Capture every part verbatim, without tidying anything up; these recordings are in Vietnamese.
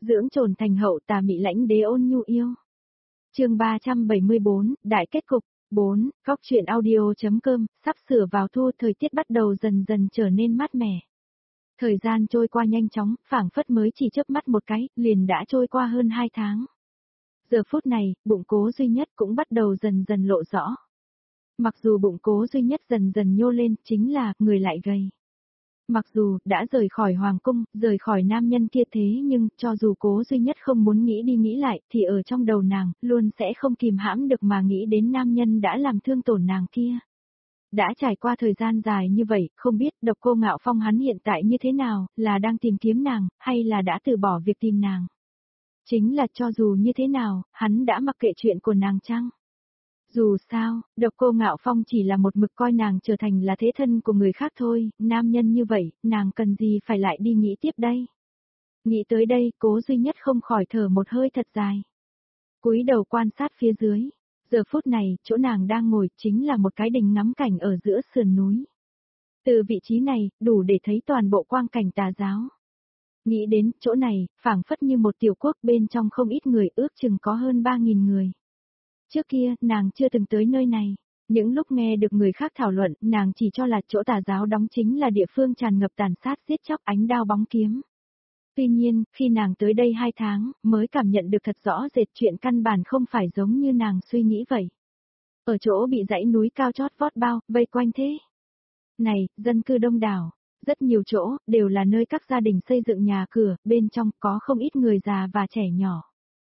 dưỡng trồn thành hậu tà mị lãnh đế ôn nhu yêu. Chương ba trăm bảy mươi bốn, đại kết cục. bốn. Góc truyện audio.com, sắp sửa vào thu, thời tiết bắt đầu dần dần trở nên mát mẻ. Thời gian trôi qua nhanh chóng, phảng phất mới chỉ chớp mắt một cái, liền đã trôi qua hơn hai tháng. Giờ phút này, bụng Cố Duy Nhất cũng bắt đầu dần dần lộ rõ. Mặc dù bụng Cố Duy Nhất dần dần nhô lên, chính là, người lại gầy. Mặc dù, đã rời khỏi hoàng cung, rời khỏi nam nhân kia thế nhưng, cho dù Cố Duy Nhất không muốn nghĩ đi nghĩ lại, thì ở trong đầu nàng, luôn sẽ không kìm hãm được mà nghĩ đến nam nhân đã làm thương tổn nàng kia. Đã trải qua thời gian dài như vậy, không biết Độc Cô Ngạo Phong hắn hiện tại như thế nào, là đang tìm kiếm nàng, hay là đã từ bỏ việc tìm nàng. Chính là cho dù như thế nào, hắn đã mặc kệ chuyện của nàng chăng? Dù sao, Độc Cô Ngạo Phong chỉ là một mực coi nàng trở thành là thế thân của người khác thôi, nam nhân như vậy, nàng cần gì phải lại đi nghĩ tiếp đây? Nghĩ tới đây, Cố Duy Nhất không khỏi thở một hơi thật dài. Cúi đầu quan sát phía dưới, giờ phút này, chỗ nàng đang ngồi chính là một cái đình ngắm cảnh ở giữa sườn núi. Từ vị trí này, đủ để thấy toàn bộ quang cảnh Tà giáo. Nghĩ đến chỗ này, phảng phất như một tiểu quốc bên trong không ít người, ước chừng có hơn ba nghìn người. Trước kia, nàng chưa từng tới nơi này. Những lúc nghe được người khác thảo luận, nàng chỉ cho là chỗ Tà giáo đóng chính là địa phương tràn ngập tàn sát giết chóc ánh đao bóng kiếm. Tuy nhiên, khi nàng tới đây hai tháng, mới cảm nhận được thật rõ rệt chuyện căn bản không phải giống như nàng suy nghĩ vậy. Ở chỗ bị dãy núi cao chót vót bao, vây quanh thế. Này, dân cư đông đảo, rất nhiều chỗ, đều là nơi các gia đình xây dựng nhà cửa, bên trong có không ít người già và trẻ nhỏ.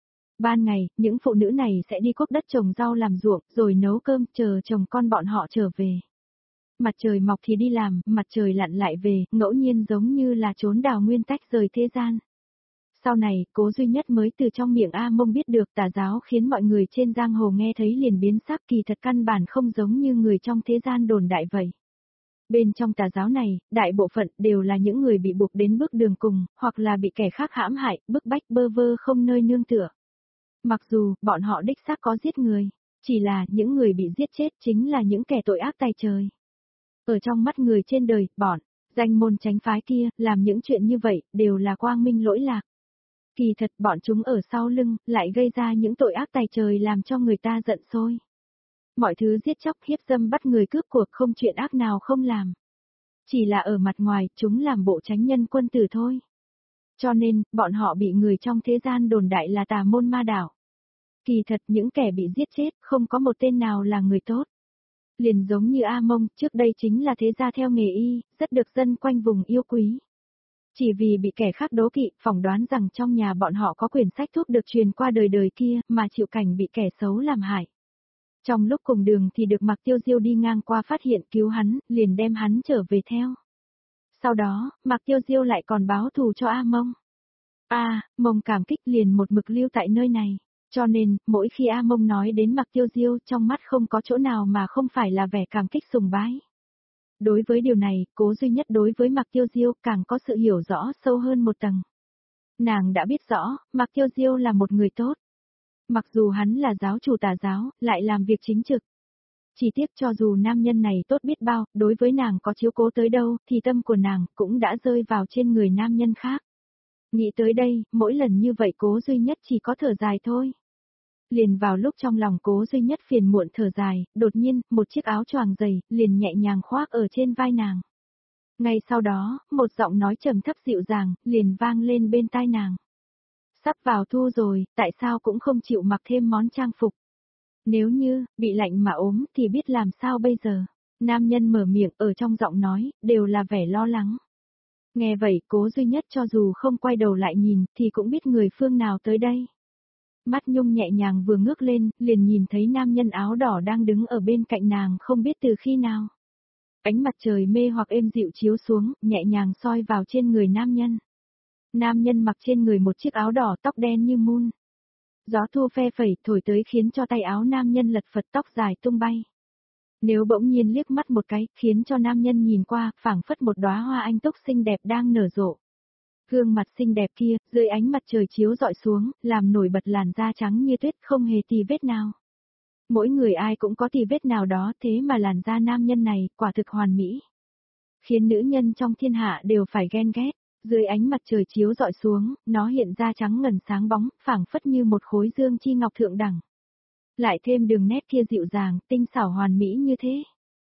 Ban ngày, những phụ nữ này sẽ đi cuốc đất trồng rau làm ruộng, rồi nấu cơm, chờ chồng con bọn họ trở về. Mặt trời mọc thì đi làm, mặt trời lặn lại về, ngẫu nhiên giống như là trốn đào nguyên tách rời thế gian. Sau này, Cố Duy Nhất mới từ trong miệng A Mông biết được Tà giáo khiến mọi người trên giang hồ nghe thấy liền biến sắc, kỳ thật căn bản không giống như người trong thế gian đồn đại vậy. Bên trong Tà giáo này, đại bộ phận đều là những người bị buộc đến bước đường cùng, hoặc là bị kẻ khác hãm hại, bức bách bơ vơ không nơi nương tựa. Mặc dù, bọn họ đích xác có giết người, chỉ là những người bị giết chết chính là những kẻ tội ác tày trời. Ở trong mắt người trên đời, bọn, danh môn chánh phái kia, làm những chuyện như vậy, đều là quang minh lỗi lạc. Kỳ thật bọn chúng ở sau lưng, lại gây ra những tội ác tày trời làm cho người ta giận sôi. Mọi thứ giết chóc hiếp dâm bắt người cướp cuộc không chuyện ác nào không làm. Chỉ là ở mặt ngoài, chúng làm bộ chánh nhân quân tử thôi. Cho nên, bọn họ bị người trong thế gian đồn đại là tà môn ma đạo. Kỳ thật những kẻ bị giết chết, không có một tên nào là người tốt. Liền giống như A Mông, trước đây chính là thế gia theo nghề y, rất được dân quanh vùng yêu quý. Chỉ vì bị kẻ khác đố kỵ, phỏng đoán rằng trong nhà bọn họ có quyển sách thuốc được truyền qua đời đời kia, mà chịu cảnh bị kẻ xấu làm hại. Trong lúc cùng đường thì được Mạc Tiêu Diêu đi ngang qua phát hiện cứu hắn, liền đem hắn trở về theo. Sau đó, Mạc Tiêu Diêu lại còn báo thù cho A Mông. A, Mông cảm kích liền một mực lưu tại nơi này. Cho nên, mỗi khi A Mông nói đến Mạc Tiêu Diêu, trong mắt không có chỗ nào mà không phải là vẻ cảm kích sùng bái. Đối với điều này, Cố Duy Nhất đối với Mạc Tiêu Diêu càng có sự hiểu rõ sâu hơn một tầng. Nàng đã biết rõ, Mạc Tiêu Diêu là một người tốt. Mặc dù hắn là giáo chủ Tà giáo, lại làm việc chính trực. Chỉ tiếc cho dù nam nhân này tốt biết bao, đối với nàng có chiếu cố tới đâu, thì tâm của nàng cũng đã rơi vào trên người nam nhân khác. Nghĩ tới đây, mỗi lần như vậy Cố Duy Nhất chỉ có thở dài thôi. Liền vào lúc trong lòng Cố Duy Nhất phiền muộn thở dài, đột nhiên, một chiếc áo choàng dày, liền nhẹ nhàng khoác ở trên vai nàng. Ngay sau đó, một giọng nói trầm thấp dịu dàng, liền vang lên bên tai nàng. Sắp vào thu rồi, tại sao cũng không chịu mặc thêm món trang phục? Nếu như, bị lạnh mà ốm thì biết làm sao bây giờ? Nam nhân mở miệng ở trong giọng nói, đều là vẻ lo lắng. Nghe vậy, Cố Duy Nhất cho dù không quay đầu lại nhìn, thì cũng biết người phương nào tới đây. Mắt Nhung nhẹ nhàng vừa ngước lên, liền nhìn thấy nam nhân áo đỏ đang đứng ở bên cạnh nàng không biết từ khi nào. Ánh mặt trời mê hoặc êm dịu chiếu xuống, nhẹ nhàng soi vào trên người nam nhân. Nam nhân mặc trên người một chiếc áo đỏ tóc đen như mun. Gió thu phe phẩy thổi tới khiến cho tay áo nam nhân lật phật tóc dài tung bay. Nếu bỗng nhiên liếc mắt một cái, khiến cho nam nhân nhìn qua, phảng phất một đóa hoa anh túc xinh đẹp đang nở rộ. Gương mặt xinh đẹp kia, dưới ánh mặt trời chiếu rọi xuống, làm nổi bật làn da trắng như tuyết không hề tì vết nào. Mỗi người ai cũng có tì vết nào đó, thế mà làn da nam nhân này, quả thực hoàn mỹ. Khiến nữ nhân trong thiên hạ đều phải ghen ghét. Dưới ánh mặt trời chiếu rọi xuống, nó hiện ra trắng ngần sáng bóng, phảng phất như một khối dương chi ngọc thượng đẳng. Lại thêm đường nét kia dịu dàng, tinh xảo hoàn mỹ như thế.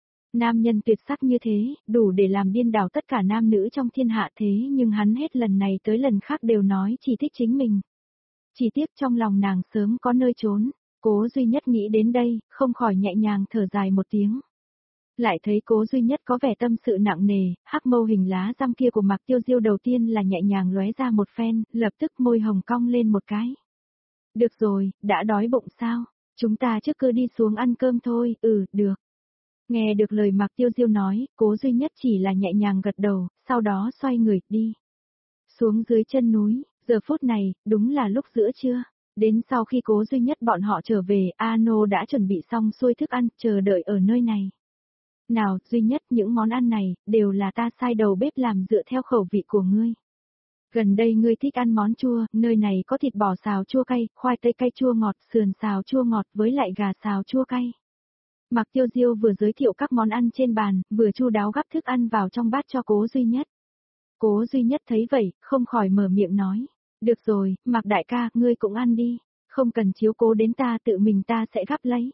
Nam nhân tuyệt sắc như thế, đủ để làm điên đảo tất cả nam nữ trong thiên hạ thế nhưng hắn hết lần này tới lần khác đều nói chỉ thích chính mình. Chỉ tiếc trong lòng nàng sớm có nơi trốn, Cố Duy Nhất nghĩ đến đây, không khỏi nhẹ nhàng thở dài một tiếng. Lại thấy Cố Duy Nhất có vẻ tâm sự nặng nề, hắc mâu hình lá răm kia của Mạc Tiêu Diêu đầu tiên là nhẹ nhàng lóe ra một phen, lập tức môi hồng cong lên một cái. Được rồi, đã đói bụng sao? Chúng ta trước cứ đi xuống ăn cơm thôi, ừ, được. Nghe được lời Mạc Tiêu Diêu nói, Cố Duy Nhất chỉ là nhẹ nhàng gật đầu, sau đó xoay người, đi. Xuống dưới chân núi, giờ phút này, đúng là lúc giữa trưa. Đến sau khi Cố Duy Nhất bọn họ trở về, Ano đã chuẩn bị xong xuôi thức ăn, chờ đợi ở nơi này. Nào, Duy Nhất, những món ăn này, đều là ta sai đầu bếp làm dựa theo khẩu vị của ngươi. Gần đây ngươi thích ăn món chua, nơi này có thịt bò xào chua cay, khoai tây cay chua ngọt, sườn xào chua ngọt với lại gà xào chua cay. Mạc Tiêu Diêu vừa giới thiệu các món ăn trên bàn, vừa chu đáo gắp thức ăn vào trong bát cho Cố Duy Nhất. Cố Duy Nhất thấy vậy, không khỏi mở miệng nói. Được rồi, Mạc đại ca, ngươi cũng ăn đi, không cần chiếu cố đến ta, tự mình ta sẽ gắp lấy.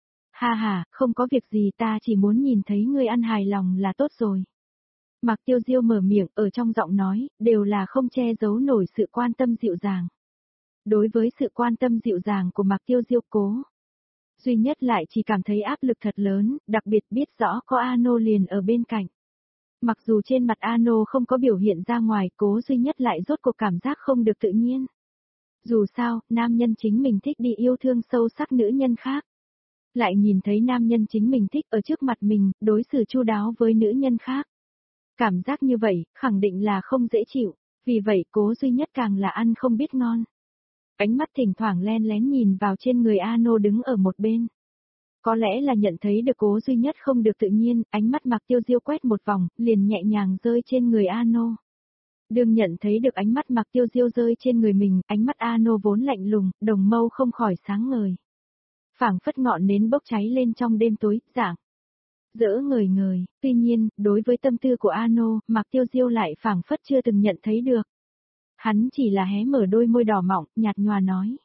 Ha ha, không có việc gì, ta chỉ muốn nhìn thấy ngươi ăn hài lòng là tốt rồi. Mạc Tiêu Diêu mở miệng, ở trong giọng nói, đều là không che giấu nổi sự quan tâm dịu dàng. Đối với sự quan tâm dịu dàng của Mạc Tiêu Diêu, Cố Duy Nhất lại chỉ cảm thấy áp lực thật lớn, đặc biệt biết rõ có Ano liền ở bên cạnh. Mặc dù trên mặt Ano không có biểu hiện ra ngoài, Cố Duy Nhất lại rốt cuộc cảm giác không được tự nhiên. Dù sao, nam nhân chính mình thích đi yêu thương sâu sắc nữ nhân khác. Lại nhìn thấy nam nhân chính mình thích ở trước mặt mình, đối xử chu đáo với nữ nhân khác. Cảm giác như vậy, khẳng định là không dễ chịu, vì vậy Cố Duy Nhất càng là ăn không biết ngon. Ánh mắt thỉnh thoảng len lén nhìn vào trên người Ano đứng ở một bên. Có lẽ là nhận thấy được Cố Duy Nhất không được tự nhiên, ánh mắt Mạc Tiêu Diêu quét một vòng, liền nhẹ nhàng rơi trên người Ano. Đương nhận thấy được ánh mắt Mạc Tiêu Diêu rơi trên người mình, ánh mắt Ano vốn lạnh lùng, đồng mâu không khỏi sáng ngời. Phảng phất ngọn nến bốc cháy lên trong đêm tối, dạng dỡ ngời ngời, tuy nhiên, đối với tâm tư của Ano, Mạc Tiêu Diêu lại phảng phất chưa từng nhận thấy được. Hắn chỉ là hé mở đôi môi đỏ mọng, nhạt nhòa nói.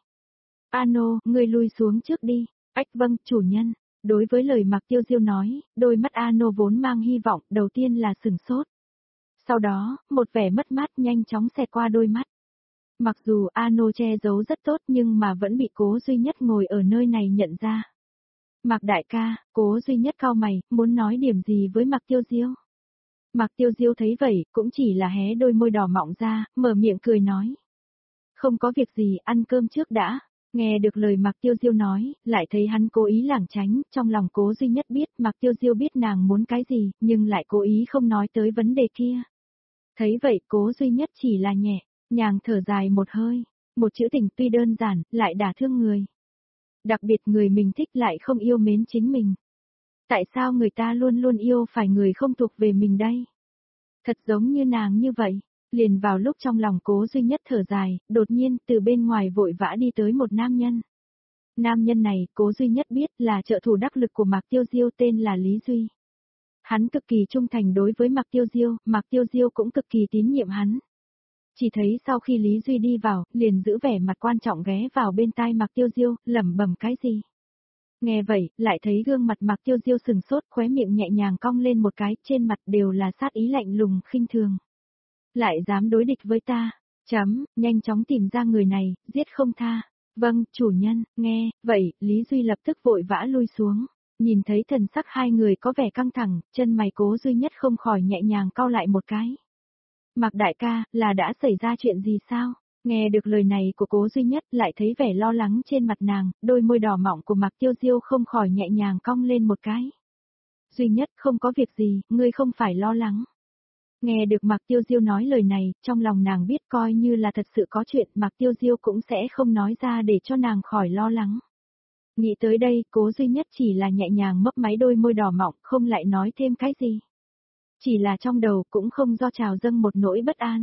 Ano, ngươi lui xuống trước đi. Ách vâng, chủ nhân. Đối với lời Mạc Tiêu Diêu nói, đôi mắt Ano vốn mang hy vọng, đầu tiên là sừng sốt. Sau đó, một vẻ mất mát nhanh chóng xẹt qua đôi mắt. Mặc dù Ano che giấu rất tốt nhưng mà vẫn bị Cố Duy Nhất ngồi ở nơi này nhận ra. Mạc đại ca, Cố Duy Nhất cau mày, muốn nói điểm gì với Mạc Tiêu Diêu. Mạc Tiêu Diêu thấy vậy, cũng chỉ là hé đôi môi đỏ mọng ra, mở miệng cười nói. Không có việc gì, ăn cơm trước đã. Nghe được lời Mạc Tiêu Diêu nói, lại thấy hắn cố ý lảng tránh, trong lòng Cố Duy Nhất biết Mạc Tiêu Diêu biết nàng muốn cái gì, nhưng lại cố ý không nói tới vấn đề kia. Thấy vậy Cố Duy Nhất chỉ là nhẹ, nhàng thở dài một hơi, một chữ tình tuy đơn giản, lại đả thương người. Đặc biệt người mình thích lại không yêu mến chính mình. Tại sao người ta luôn luôn yêu phải người không thuộc về mình đây? Thật giống như nàng như vậy. Liền vào lúc trong lòng Cố Duy Nhất thở dài, đột nhiên từ bên ngoài vội vã đi tới một nam nhân. Nam nhân này, Cố Duy Nhất biết là trợ thủ đắc lực của Mạc Tiêu Diêu, tên là Lý Duy. Hắn cực kỳ trung thành đối với Mạc Tiêu Diêu, Mạc Tiêu Diêu cũng cực kỳ tín nhiệm hắn. Chỉ thấy sau khi Lý Duy đi vào, liền giữ vẻ mặt quan trọng ghé vào bên tai Mạc Tiêu Diêu, lẩm bẩm cái gì. Nghe vậy, lại thấy gương mặt Mạc Tiêu Diêu sừng sốt, khóe miệng nhẹ nhàng cong lên một cái, trên mặt đều là sát ý lạnh lùng khinh thường. Lại dám đối địch với ta, chấm, nhanh chóng tìm ra người này, giết không tha. Vâng, chủ nhân, nghe, vậy, Lý Duy lập tức vội vã lui xuống. Nhìn thấy thần sắc hai người có vẻ căng thẳng, chân mày Cố Duy Nhất không khỏi nhẹ nhàng cau lại một cái. Mạc đại ca, là đã xảy ra chuyện gì sao? Nghe được lời này của Cố Duy Nhất lại thấy vẻ lo lắng trên mặt nàng, đôi môi đỏ mọng của Mạc Tiêu Diêu không khỏi nhẹ nhàng cong lên một cái. Duy Nhất, không có việc gì, ngươi không phải lo lắng. Nghe được Mạc Tiêu Diêu nói lời này, trong lòng nàng biết coi như là thật sự có chuyện, Mạc Tiêu Diêu cũng sẽ không nói ra để cho nàng khỏi lo lắng. Nghĩ tới đây, Cố Duy Nhất chỉ là nhẹ nhàng mấp máy đôi môi đỏ mọng, không lại nói thêm cái gì. Chỉ là trong đầu cũng không do trào dâng một nỗi bất an.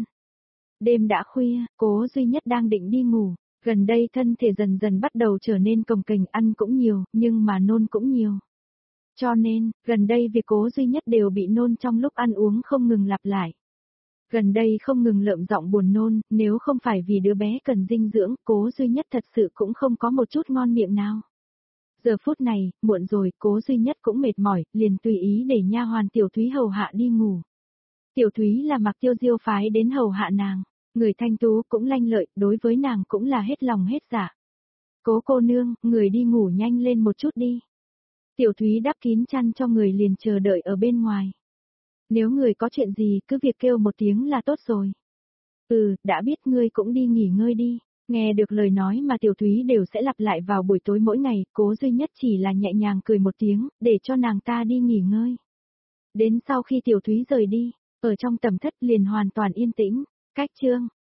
Đêm đã khuya, Cố Duy Nhất đang định đi ngủ, gần đây thân thể dần dần bắt đầu trở nên cồng kềnh, ăn cũng nhiều, nhưng mà nôn cũng nhiều. Cho nên, gần đây việc Cố Duy Nhất đều bị nôn trong lúc ăn uống không ngừng lặp lại. Gần đây không ngừng lợm giọng buồn nôn, nếu không phải vì đứa bé cần dinh dưỡng, Cố Duy Nhất thật sự cũng không có một chút ngon miệng nào. Giờ phút này, muộn rồi, Cố Duy Nhất cũng mệt mỏi, liền tùy ý để nha hoàn Tiểu Thúy hầu hạ đi ngủ. Tiểu Thúy là Mạc Tiêu Diêu phái đến hầu hạ nàng, người thanh tú cũng lanh lợi, đối với nàng cũng là hết lòng hết dạ. Cố cô nương, người đi ngủ nhanh lên một chút đi. Tiểu Thúy đắp kín chăn cho người liền chờ đợi ở bên ngoài. Nếu người có chuyện gì cứ việc kêu một tiếng là tốt rồi. Ừ, đã biết ngươi cũng đi nghỉ ngơi đi. Nghe được lời nói mà Tiểu Thúy đều sẽ lặp lại vào buổi tối mỗi ngày, Cố Duy Nhất chỉ là nhẹ nhàng cười một tiếng, để cho nàng ta đi nghỉ ngơi. Đến sau khi Tiểu Thúy rời đi, ở trong tầm thất liền hoàn toàn yên tĩnh, cách chương.